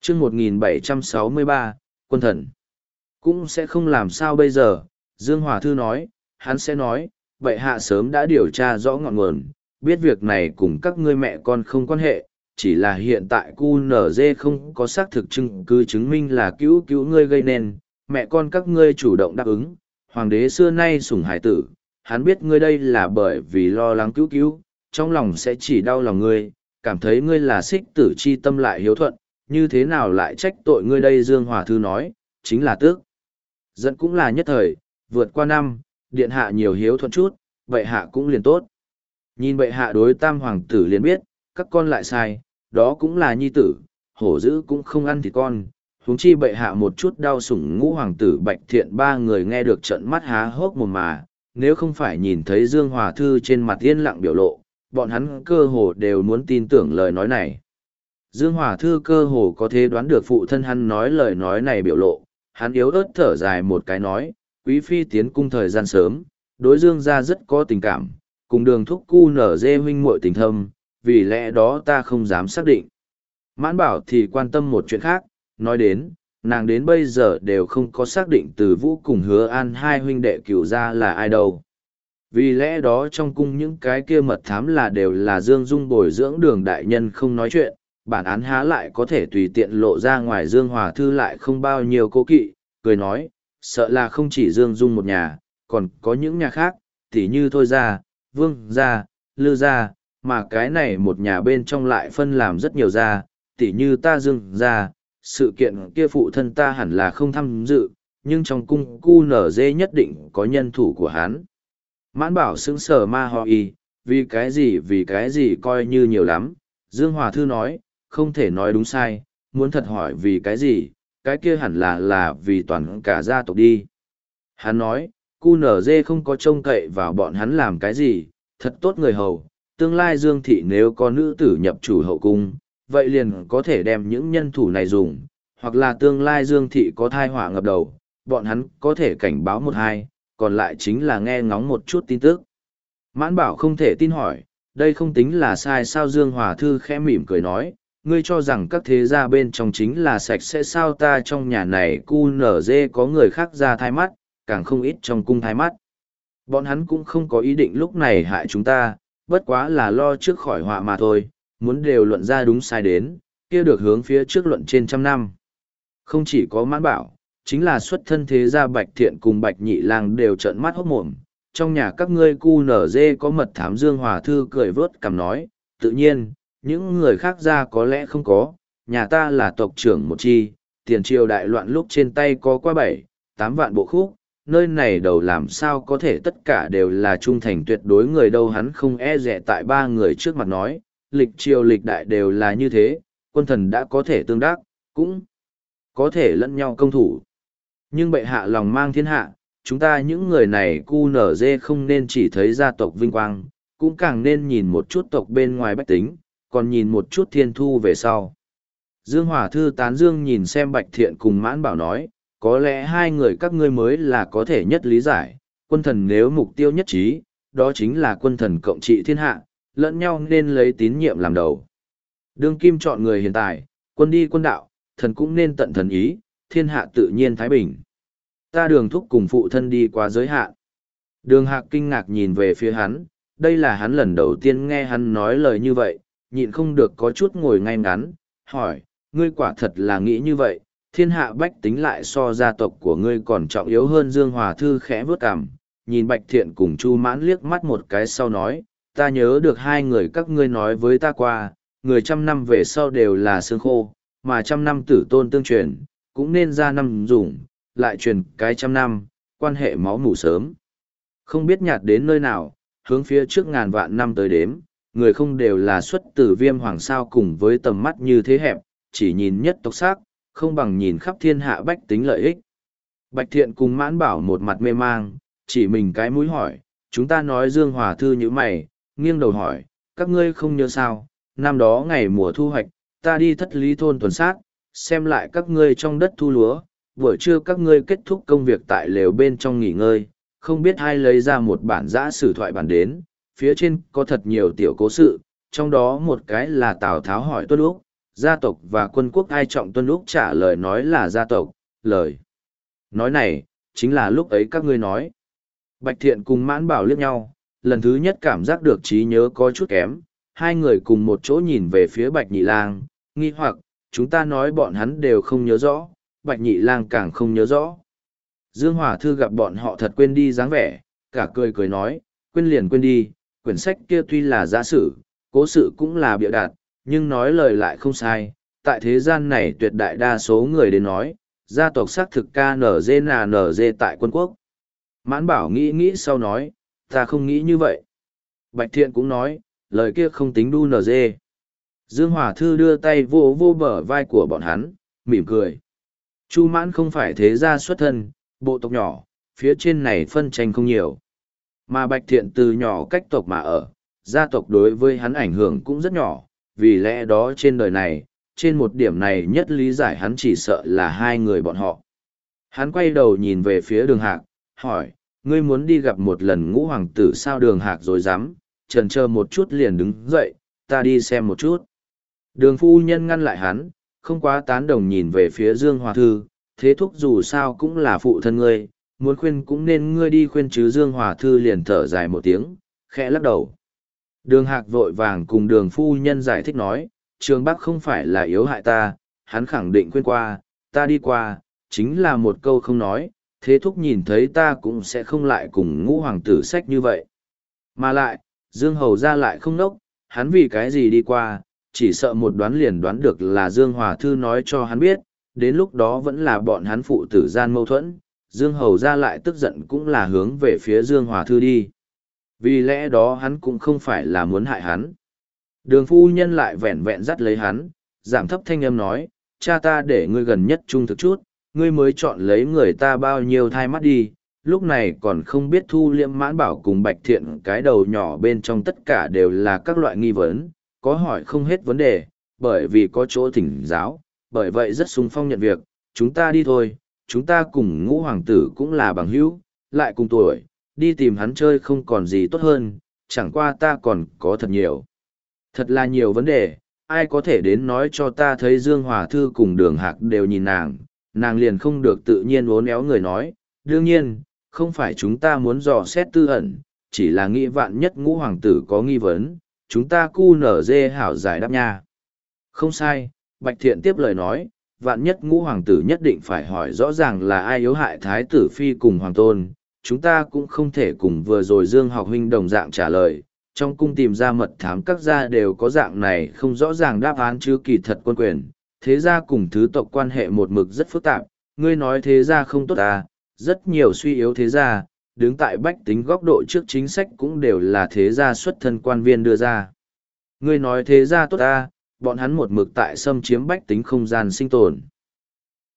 chương 1763, quân thần. Cũng sẽ không làm sao bây giờ, Dương Hòa Thư nói, hắn sẽ nói, vậy hạ sớm đã điều tra rõ ngọn nguồn, biết việc này cùng các ngươi mẹ con không quan hệ, chỉ là hiện tại QNZ không có xác thực chứng cứ chứng minh là cứu cứu ngươi gây nên, mẹ con các ngươi chủ động đáp ứng, hoàng đế xưa nay sủng hải tử, hắn biết ngươi đây là bởi vì lo lắng cứu cứu, trong lòng sẽ chỉ đau lòng ngươi, cảm thấy ngươi là xích tử chi tâm lại hiếu thuận, như thế nào lại trách tội ngươi đây Dương Hòa Thư nói, chính là tước. Giận cũng là nhất thời, vượt qua năm, điện hạ nhiều hiếu thuận chút, vậy hạ cũng liền tốt. Nhìn bệ hạ đối tam hoàng tử liền biết, các con lại sai, đó cũng là nhi tử, hổ dữ cũng không ăn thịt con. Huống chi bệ hạ một chút đau sủng ngũ hoàng tử Bạch Thiện ba người nghe được trận mắt há hốc mồm mà, nếu không phải nhìn thấy Dương Hòa Thư trên mặt yên lặng biểu lộ, bọn hắn cơ hồ đều muốn tin tưởng lời nói này. Dương Hòa Thư cơ hồ có thể đoán được phụ thân hắn nói lời nói này biểu lộ, hắn yếu ớt thở dài một cái nói, quý phi tiến cung thời gian sớm, đối Dương gia rất có tình cảm, cùng đường thúc cu nở dê huynh muội tình thâm, vì lẽ đó ta không dám xác định. Mãn Bảo thì quan tâm một chuyện khác, nói đến, nàng đến bây giờ đều không có xác định Từ Vũ cùng Hứa An hai huynh đệ cửu gia là ai đâu. Vì lẽ đó trong cung những cái kia mật thám là đều là Dương Dung bồi dưỡng Đường đại nhân không nói chuyện, bản án há lại có thể tùy tiện lộ ra ngoài. Dương Hòa Thư lại không bao nhiêu cố kỵ, cười nói, sợ là không chỉ Dương Dung một nhà, còn có những nhà khác, tỉ như Thôi gia, Vương gia, Lư gia, mà cái này một nhà bên trong lại phân làm rất nhiều gia, tỉ như ta Dương gia, sự kiện kia phụ thân ta hẳn là không tham dự, nhưng trong cung QNZ nhất định có nhân thủ của hắn. Mãn Bảo sững sờ ma ho y, vì cái gì coi như nhiều lắm. Dương Hòa Thư nói, không thể nói đúng sai, muốn thật hỏi vì cái gì, cái kia hẳn là vì toàn cả gia tộc đi. Hắn nói, QNZ không có trông cậy vào bọn hắn làm cái gì, thật tốt người hầu, tương lai Dương Thị nếu có nữ tử nhập chủ hậu cung, vậy liền có thể đem những nhân thủ này dùng, hoặc là tương lai Dương Thị có thai họa ngập đầu, bọn hắn có thể cảnh báo một hai, còn lại chính là nghe ngóng một chút tin tức. Mãn Bảo không thể tin hỏi, đây không tính là sai sao? Dương Hòa Thư khẽ mỉm cười nói, ngươi cho rằng các thế gia bên trong chính là sạch sẽ sao? Ta trong nhà này QNZ có người khác ra thai mắt, càng không ít trong cung thai mắt. Bọn hắn cũng không có ý định lúc này hại chúng ta, bất quá là lo trước khỏi họa mà thôi, muốn đều luận ra đúng sai đến, kia được hướng phía trước luận trên trăm năm. Không chỉ có Mãn Bảo, chính là xuất thân thế gia Bạch Thiện cùng Bạch Nhị Lang đều trợn mắt hốt mồm. Trong nhà các ngươi QNZ có mật thám. Dương Hòa Thư cười vớt cằm nói, tự nhiên, những người khác ra có lẽ không có, nhà ta là tộc trưởng một chi, tiền triều đại loạn lúc trên tay có qua 7-8 vạn bộ khúc, nơi này đầu làm sao có thể tất cả đều là trung thành tuyệt đối người đâu. Hắn không e dè tại ba người trước mặt nói, lịch triều lịch đại đều là như thế, quân thần đã có thể tương đắc, cũng có thể lẫn nhau công thủ. Nhưng bệ hạ lòng mang thiên hạ, chúng ta những người này QNZ không nên chỉ thấy gia tộc vinh quang, cũng càng nên nhìn một chút tộc bên ngoài bách tính, còn nhìn một chút thiên thu về sau. Dương Hòa Thư tán dương nhìn xem Bạch Thiện cùng Mãn Bảo nói, có lẽ hai người các ngươi mới là có thể nhất lý giải, quân thần nếu mục tiêu nhất trí, đó chính là quân thần cộng trị thiên hạ, lẫn nhau nên lấy tín nhiệm làm đầu. Đương kim chọn người hiện tại, quân đi quân đạo, thần cũng nên tận thần ý, thiên hạ tự nhiên thái bình. Ta Đường thúc cùng phụ thân đi qua giới hạn. Đường Hạc kinh ngạc nhìn về phía hắn, đây là hắn lần đầu tiên nghe hắn nói lời như vậy, nhịn không được có chút ngồi ngay ngắn, hỏi, ngươi quả thật là nghĩ như vậy, thiên hạ bách tính lại so gia tộc của ngươi còn trọng yếu hơn? Dương Hòa Thư khẽ vớt cằm, nhìn Bạch Thiện cùng Chu Mãn liếc mắt một cái sau nói, ta nhớ được hai người các ngươi nói với ta qua, người trăm năm về sau đều là xương khô, mà trăm năm tử tôn tương truyền, cũng nên ra năm dùng, lại truyền cái trăm năm, quan hệ máu mủ sớm. Không biết nhạt đến nơi nào, hướng phía trước ngàn vạn năm tới đếm, người không đều là xuất từ Viêm Hoàng sao? Cùng với tầm mắt như thế hẹp, chỉ nhìn nhất tộc xác, không bằng nhìn khắp thiên hạ bách tính lợi ích. Bạch Thiện cùng Mãn Bảo một mặt mê mang, chỉ mình cái mũi hỏi, chúng ta nói. Dương Hòa Thư như mày, nghiêng đầu hỏi, các ngươi không nhớ sao, năm đó ngày mùa thu hoạch, ta đi Thất Lý thôn tuần sát, xem lại các ngươi trong đất thu lúa, buổi trưa các ngươi kết thúc công việc tại lều bên trong nghỉ ngơi, không biết ai lấy ra một bản giã sử thoại bản đến, phía trên có thật nhiều tiểu cố sự, trong đó một cái là Tào Tháo hỏi Tuân Úc, gia tộc và quân quốc ai trọng tuân lúc trả lời nói là gia tộc, lời. Nói này, chính là lúc ấy các ngươi nói. Bạch Thiện cùng Mãn Bảo liếc nhau, lần thứ nhất cảm giác được trí nhớ có chút kém, hai người cùng một chỗ nhìn về phía Bạch Nhị Lang, nghi hoặc, chúng ta nói bọn hắn đều không nhớ rõ, Bạch Nhị Lang càng không nhớ rõ. Dương Hòa Thư gặp bọn họ thật quên đi dáng vẻ, cả cười cười nói, quên liền quên đi, quyển sách kia tuy là giả sử, cố sự cũng là bịa đặt, nhưng nói lời lại không sai, tại thế gian này tuyệt đại đa số người đến nói, gia tộc xác thực KNG tại quân quốc. Mãn Bảo nghĩ nghĩ sau nói, ta không nghĩ như vậy. Bạch Thiện cũng nói, lời kia không tính đu NG. Dương Hòa Thư đưa tay vô vô bờ vai của bọn hắn, mỉm cười. Chu Mãn không phải thế gia xuất thân, bộ tộc nhỏ, phía trên này phân tranh không nhiều. Mà Bạch Thiện từ nhỏ cách tộc mà ở, gia tộc đối với hắn ảnh hưởng cũng rất nhỏ, vì lẽ đó trên đời này, trên một điểm này nhất lý giải hắn chỉ sợ là hai người bọn họ. Hắn quay đầu nhìn về phía Đường Hạc, hỏi, ngươi muốn đi gặp một lần Ngũ hoàng tử sao? Đường Hạc rồi dám, chần chờ một chút liền đứng dậy, ta đi xem một chút. Đường phu nhân ngăn lại hắn, không quá tán đồng nhìn về phía Dương Hòa Thư, thế thúc dù sao cũng là phụ thân ngươi, muốn khuyên cũng nên ngươi đi khuyên chứ. Dương Hòa Thư liền thở dài một tiếng, khẽ lắc đầu. Đường Hạc vội vàng cùng đường phu nhân giải thích nói, Trường Bắc không phải là yếu hại ta, hắn khẳng định khuyên qua, ta đi qua, chính là một câu không nói, thế thúc nhìn thấy ta cũng sẽ không lại cùng Ngũ hoàng tử sách như vậy. Mà lại, Dương Hầu ra lại không nốc, hắn vì cái gì đi qua, chỉ sợ một đoán liền đoán được là Dương Hòa Thư nói cho hắn biết, đến lúc đó vẫn là bọn hắn phụ tử gian mâu thuẫn, Dương Hầu ra lại tức giận cũng là hướng về phía Dương Hòa Thư đi. Vì lẽ đó hắn cũng không phải là muốn hại hắn. Đường phu nhân lại vẹn vẹn dắt lấy hắn, giảm thấp thanh âm nói, cha ta để ngươi gần nhất trung thực chút, ngươi mới chọn lấy người ta bao nhiêu thai mắt đi, lúc này còn không biết Thu Liêm Mãn Bảo cùng Bạch Thiện cái đầu nhỏ bên trong tất cả đều là các loại nghi vấn, có hỏi không hết vấn đề, bởi vì có chỗ thỉnh giáo, bởi vậy rất sung phong nhận việc, chúng ta đi thôi, chúng ta cùng Ngũ hoàng tử cũng là bằng hữu, lại cùng tuổi, đi tìm hắn chơi không còn gì tốt hơn, chẳng qua ta còn có thật nhiều. Thật là nhiều vấn đề, ai có thể đến nói cho ta thấy Dương Hòa Thư cùng Đường Hạc đều nhìn nàng liền không được tự nhiên uốn éo người nói, đương nhiên, không phải chúng ta muốn dò xét tư ẩn, chỉ là nghĩ vạn nhất Ngũ hoàng tử có nghi vấn, chúng ta cu nở dê hảo giải đáp nha. Không sai, Bạch Thiện tiếp lời nói, vạn nhất Ngũ hoàng tử nhất định phải hỏi rõ ràng là ai yếu hại Thái tử Phi cùng Hoàng Tôn, chúng ta cũng không thể cùng vừa rồi Dương học huynh đồng dạng trả lời, trong cung tìm ra mật thám các gia đều có dạng này không rõ ràng đáp án chứ kỳ thật quân quyền, thế gia cùng thứ tộc quan hệ một mực rất phức tạp, ngươi nói thế gia không tốt à, rất nhiều suy yếu thế gia, đứng tại bách tính góc độ trước chính sách cũng đều là thế gia xuất thân quan viên đưa ra. Ngươi nói thế gia tốt à, bọn hắn một mực tại xâm chiếm bách tính không gian sinh tồn.